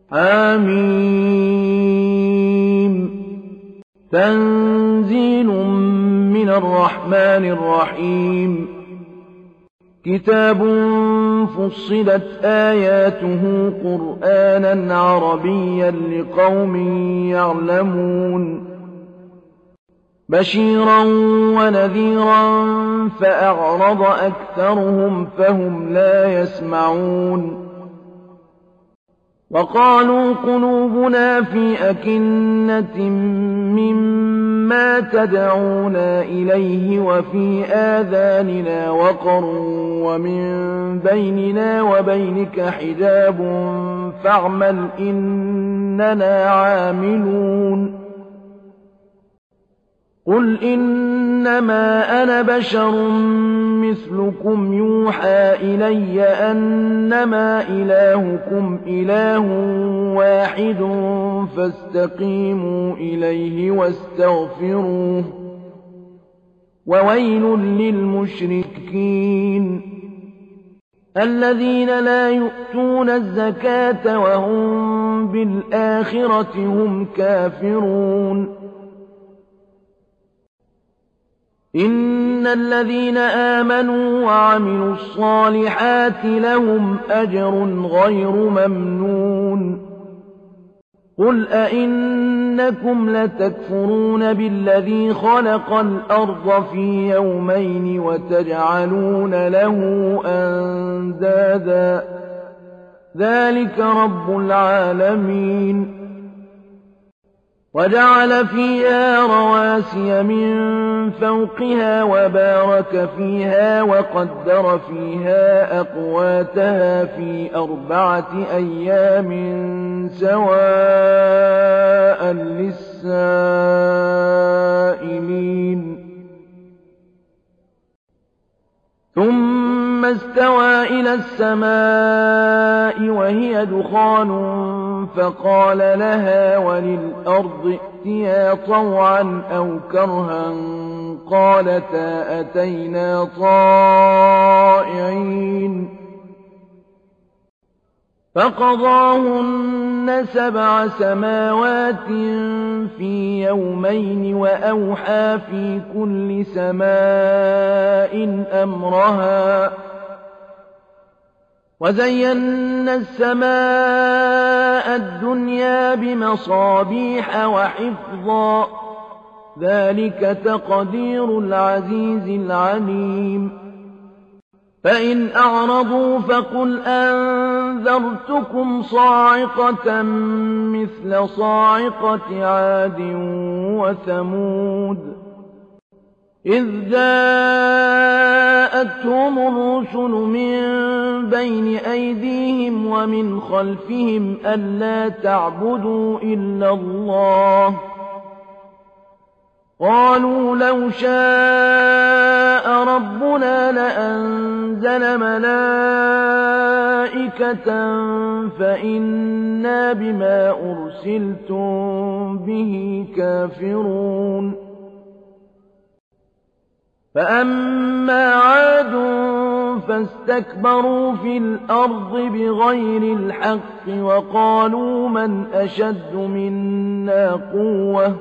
حم تنزيل من الرحمن الرحيم كتاب فصلت آياته قرآنا عربيا لقوم يعلمون بشيرا ونذيرا فأعرض أكثرهم فهم لا يسمعون وقالوا قلوبنا في أكنة مما تدعونا إليه وفي آذاننا وقر ومن بيننا وبينك حجاب فاعمل إننا عاملون قل إنما أنا بشر مثلكم يوحى إلي أنما إلهكم إله واحد فاستقيموا إليه واستغفروه وويل للمشركين الذين لا يؤتون الزكاة وهم بالآخرة هم كافرون إن الذين آمنوا وعملوا الصالحات لهم أجر غير ممنون قل أئنكم لتكفرون بالذي خلق الأرض في يومين وتجعلون له أندادا ذلك رب العالمين وجعل فيها رواسي من فوقها وبارك فيها وقدر فيها أقواتها في 4 أيام سواء للسائلين ثم استوى إلى السماء وهي دخان فقال لها وللأرض ائتيا طوعا أو كرها قالتا أتينا طائعين فقضاهن 7 سماوات في يومين وأوحى في كل سماء أمرها وزينا السماء الدنيا بمصابيح وحفظا ذلك تقدير العزيز العليم فإن أعرضوا فقل أنذرتكم صاعقة مثل صاعقة عاد وثمود إذ جاءتهم الرسل من بين أيديهم ومن خلفهم ألا تعبدوا إلا الله قالوا لو شاء ربنا لأنزل ملائكة فإنا بما أرسلتم به كافرون فأما عاد فاستكبروا في الأرض بغير الحق وقالوا من أشد منا قوة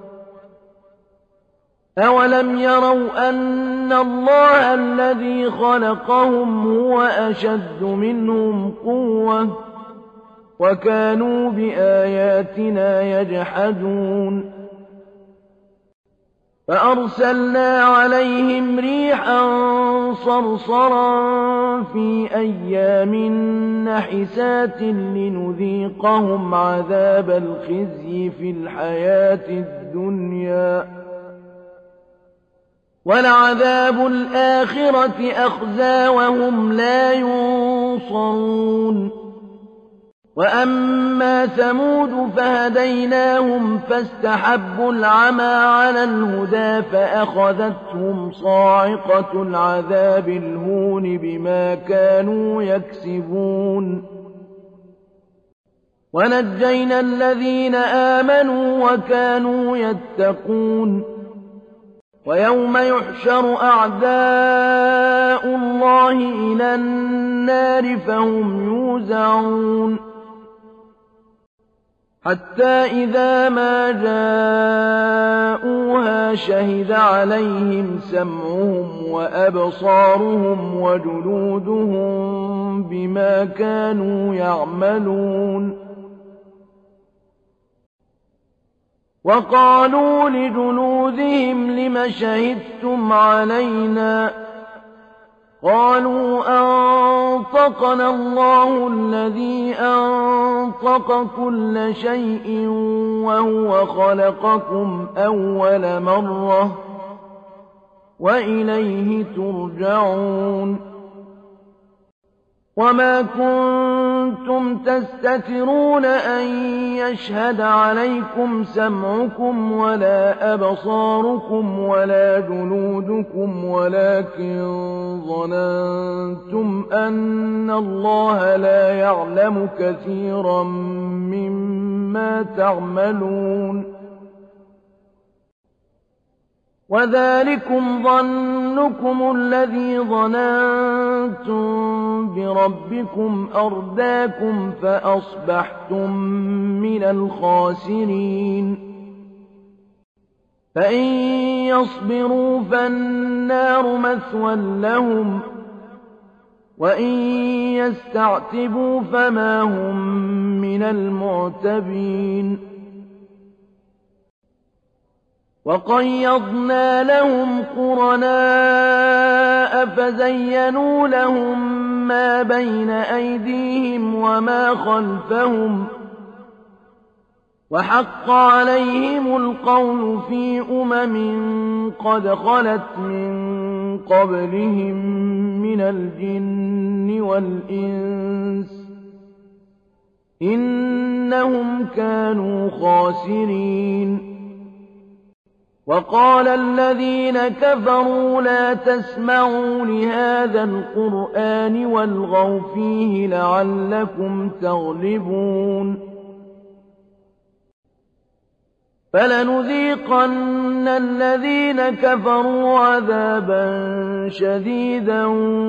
أولم يروا أن الله الذي خلقهم هو أشد منهم قوة وكانوا بآياتنا يجحدون فأرسلنا عليهم ريحا صرصرا في أيام نحسات لنذيقهم عذاب الخزي في الحياة الدنيا ولعذاب الآخرة أخزى وهم لا ينصرون وأما ثمود فهديناهم فاستحبوا العمى على الهدى فأخذتهم صاعقة العذاب الهون بما كانوا يكسبون ونجينا الذين آمنوا وكانوا يتقون ويوم يحشر أعداء الله إلى النار فهم يوزعون حتى إذا ما جاءوها شهد عليهم سمعهم وأبصارهم وجلودهم بما كانوا يعملون وقالوا لجلودهم لم شهدتم علينا قالوا أنطقنا الله الذي أنطق كل شيء وهو خلقكم أول مرة وإليه ترجعون وما كنتم تستترون أن يشهد عليكم سمعكم ولا أبصاركم ولا جلودكم ولكن ظننتم أن الله لا يعلم كثيرا مما تعملون وذلكم ظنكم الذي ظننتم بربكم أرداكم فأصبحتم من الخاسرين فإن يصبروا فالنار مثوى لهم وإن يستعتبوا فما هم من المعتبين وقيضنا لهم قرناء فزينوا لهم ما بين أيديهم وما خلفهم وحق عليهم القول في قد خلت من قبلهم من الجن والإنس إنهم كانوا خاسرين وقال الذين كفروا لا تسمعوا لهذا القرآن والغوا فيه لعلكم تغلبون فلنذيقن الذين كفروا عذابا شديدا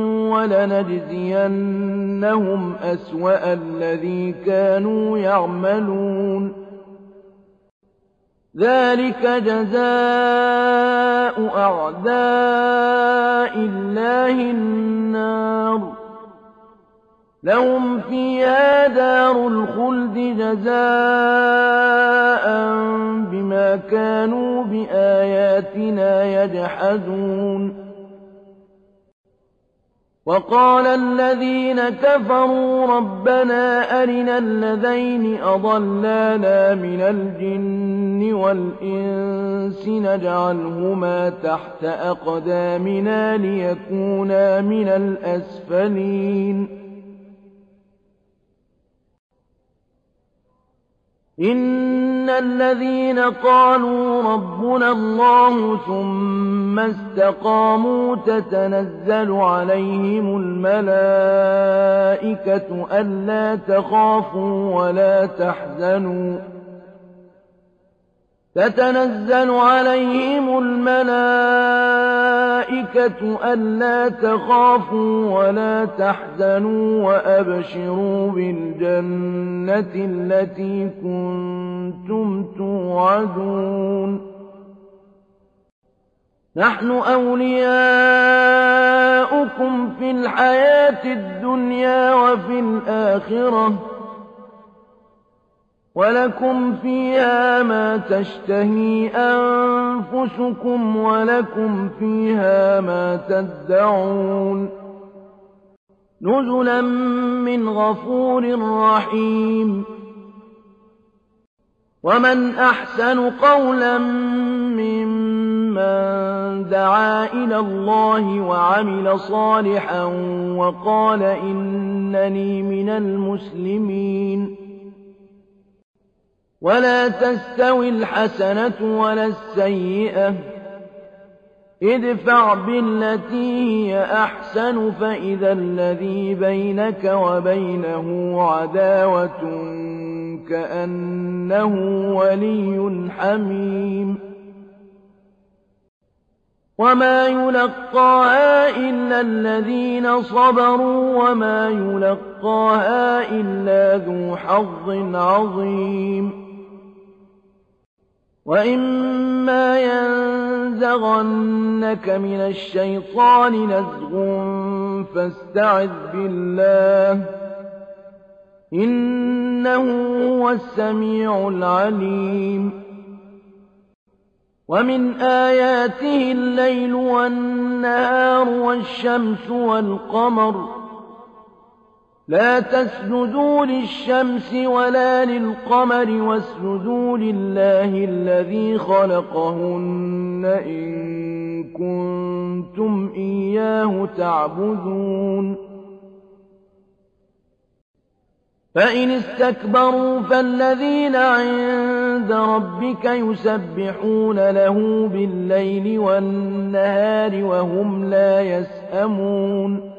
ولنجزينهم أسوأ الذي كانوا يعملون ذلك جزاء أعداء الله النار لهم فيها دار الخلد جزاء بما كانوا بآياتنا يجحدون وقال الذين كفروا ربنا أرنا الذين أضلانا من الجن والإنس نجعلهما تحت أقدامنا ليكونا من الأسفلين إن الذين قالوا ربنا الله ثم استقاموا تتنزل عليهم الملائكة ألا تخافوا ولا تحزنوا تتنزل عليهم الملائكة ألا تخافوا ولا تحزنوا وأبشروا بالجنة التي كنتم توعدون نحن أولياؤكم في الحياة الدنيا وفي الآخرة ولكم فيها ما تشتهي أنفسكم ولكم فيها ما تدعون نزلا من غفور رحيم ومن أحسن قولا ممن دعا إلى الله وعمل صالحا وقال إنني من المسلمين ولا تستوي الحسنة ولا السيئة ادفع بالتي هي أحسن فإذا الذي بينك وبينه عداوة كأنه ولي حميم وما يلقاها إلا الذين صبروا وما يلقاها إلا ذو حظ عظيم وَإِمَّا يَنزَغَنَّكَ مِنَ الشَّيْطَانِ نَزْغٌ فَاسْتَعِذْ بِاللَّهِ ۖ إِنَّهُ هُوَ السَّمِيعُ الْعَلِيمُ وَمِنْ آيَاتِهِ اللَّيْلُ وَالنَّهَارُ وَالشَّمْسُ وَالْقَمَرُ لَا تَسْجُدُوا لِلشَّمْسِ وَلَا لِلْقَمَرِ وَاسْجُدُوا لِلَّهِ الَّذِي خَلَقَهُنَّ إِن كُنتُمْ إِيَّاهُ تَعْبُدُونَ فَإِنِ اسْتَكْبَرُوا فَالَّذِينَ عِندَ رَبِّكَ يُسَبِّحُونَ لَهُ بِاللَّيْلِ وَالنَّهَارِ وَهُمْ لَا يَسْأَمُونَ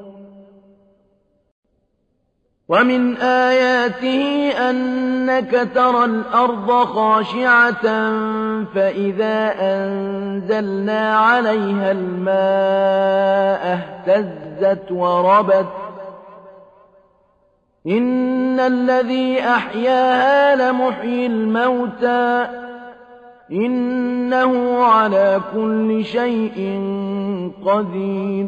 وَمِنْ آيَاتِهِ أَنَّكَ تَرَى الْأَرْضَ خَاشِعَةً فَإِذَا أَنزَلْنَا عَلَيْهَا الْمَاءَ اهْتَزَّتْ وَرَبَتْ ۚ إِنَّ الَّذِي أَحْيَاهَا لَمُحْيِي الْمَوْتَىٰ ۚ إِنَّهُ عَلَىٰ كُلِّ شَيْءٍ قَدِيرٌ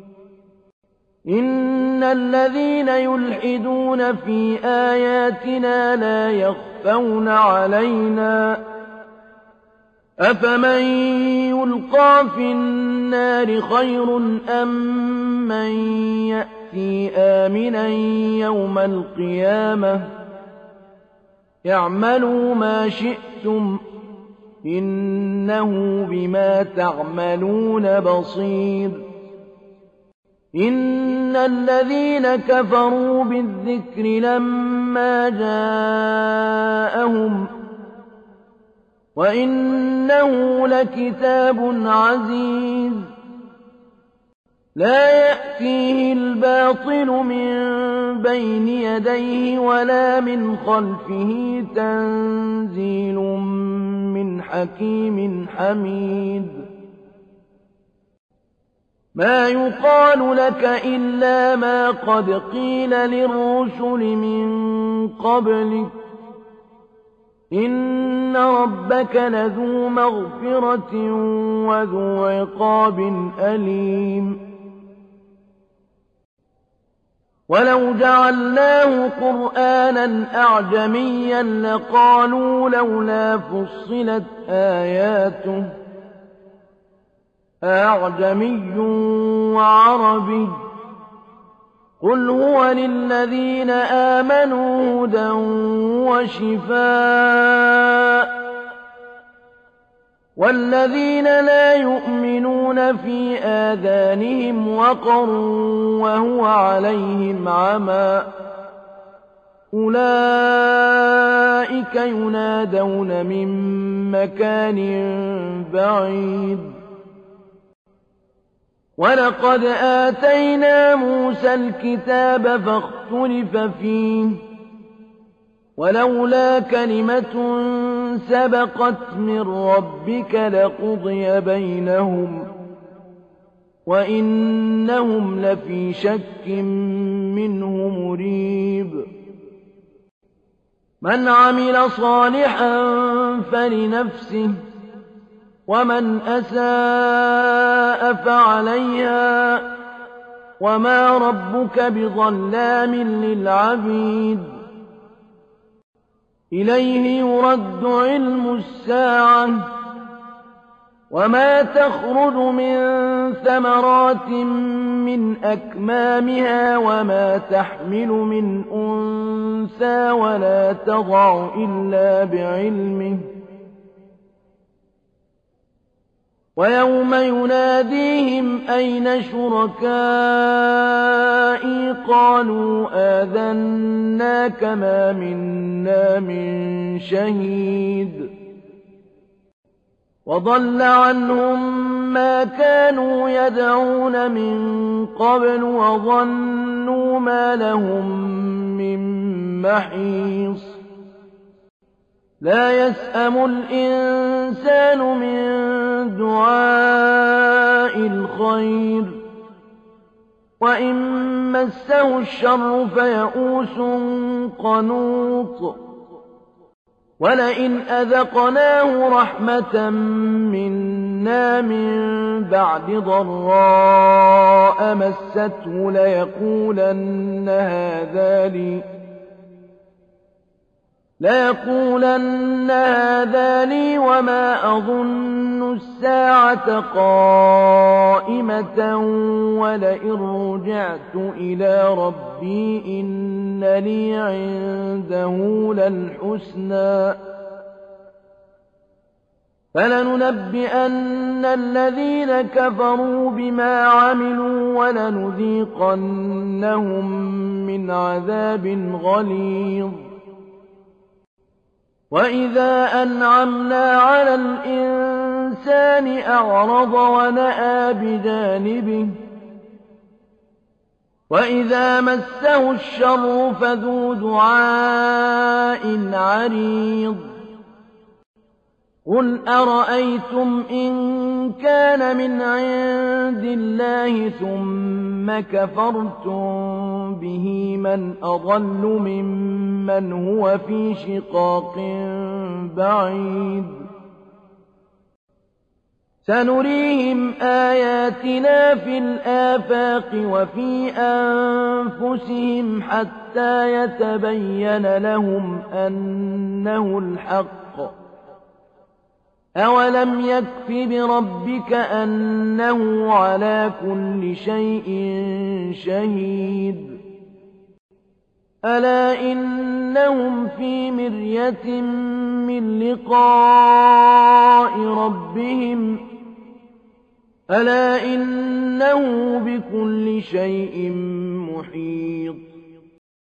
إِنَّ الَّذِينَ يُلْحِدُونَ فِي آيَاتِنَا لَا يَخْفَوْنَ عَلَيْنَا ۗ أَفَمَن يُلْقَىٰ فِي النَّارِ خَيْرٌ أَم مَّن يَأْتِي آمِنًا يَوْمَ الْقِيَامَةِ اعْمَلُوا مَا شِئْتُمْ إِنَّهُ بِمَا تَعْمَلُونَ بَصِيرٌ إِنَّ الَّذِينَ كَفَرُوا بِالذِّكْرِ لَمَّا جَاءَهُمْ وَإِنَّهُ لَكِتَابٌ عَزِيزٌ لَّا يَأْتِيهِ الْبَاطِلُ مِن بَيْنِ يَدَيْهِ وَلَا مِنْ خَلْفِهِ تَنزِيلٌ مِّنْ حَكِيمٍ حَمِيدٍ مَا يُقَالُ لَكَ إِلَّا مَا قَدْ قِيلَ لِلرُّسُلِ مِن قَبْلِكَ ۚ إِنَّ رَبَّكَ لَذُو مَغْفِرَةٍ وَذُو عِقَابٍ أَلِيمٍ وَلَوْ جَعَلْنَاهُ قُرْآنًا أَعْجَمِيًّا لَّقَالُوا لَوْلَا فُصِّلَتْ آيَاتُهُ ۖ أَأَعْجَمِيٌّ وَعَرَبِيٌّ ۗ قُلْ هُوَ لِلَّذِينَ آمَنُوا هُدًى وَشِفَاءٌ ۖ وَالَّذِينَ لَا يُؤْمِنُونَ فِي آذَانِهِمْ وَقْرٌ وَهُوَ عَلَيْهِمْ عَمًى أُولَٰئِكَ يُنَادَوْنَ مِن مَّكَانٍ بَعِيدٍ وَلَقَدْ آتَيْنَا مُوسَى الْكِتَابَ فَاخْتُلِفَ فِيهِ ۚ وَلَوْلَا كَلِمَةٌ سَبَقَتْ مِن رَّبِّكَ لَقُضِيَ بَيْنَهُمْ ۚ وَإِنَّهُمْ لَفِي شَكٍّ مِّنْهُ مُرِيبٍ مَنْ عَمِلَ صَالِحًا فَلِنَفْسِهِ ۖ وَمَنْ أَسَاءَ فَعَلَيْهَا ۗ وَمَا رَبُّكَ بِظَلَّامٍ لِّلْعَبِيدِ إِلَيْهِ يُرَدُّ عِلْمُ السَّاعَةِ ۚ وَمَا تَخْرُجُ مِن ثَمَرَاتٍ مِّنْ أَكْمَامِهَا وَمَا تَحْمِلُ مِنْ أُنثَىٰ وَلَا تَضَعُ إِلَّا بِعِلْمِهِ ۚ وَيَوْمَ يُنَادِيهِمْ أَيْنَ شُرَكَائِي قَالُوا آذَنَّاكَ مَا مِنَّا مِن شَهِيدٍ وَضَلَّ عَنْهُم مَّا كَانُوا يَدْعُونَ مِن قَبْلُ وَظَنُّوا مَا لَهُم مِّن مَّحِيصٍ لَّا يَسْأَمُ الْإِنسَانُ مِن دُعَاءِ الْخَيْرِ ۖ وَإِن مَّسَّهُ الشَّرُّ فَيَئُوسٌ قَنُوطٌ ولئن أذقناه رحمة منا من بعد ضراء مسته ليقولن هذا لي وما أظن الساعة قائمة ولئن رجعت إلى ربي إن لي عنده للحسنى فلننبئن الذين كفروا بما عملوا ولنذيقنهم من عذاب غليظ وإذا أنعمنا على الإنسان أعرض ونأى بجانبه وإذا مسه الشر فذو دعاء عريض قل أرأيتم إن كان من عند الله ثم كفرتم به من أضل ممن هو في شقاق بعيد سنريهم آياتنا في الآفاق وفي أنفسهم حتى يتبين لهم أنه الحق أولم يكف بربك أنه على كل شيء شهيد ألا إنهم في مرية من لقاء ربهم ألا إنه بكل شيء محيط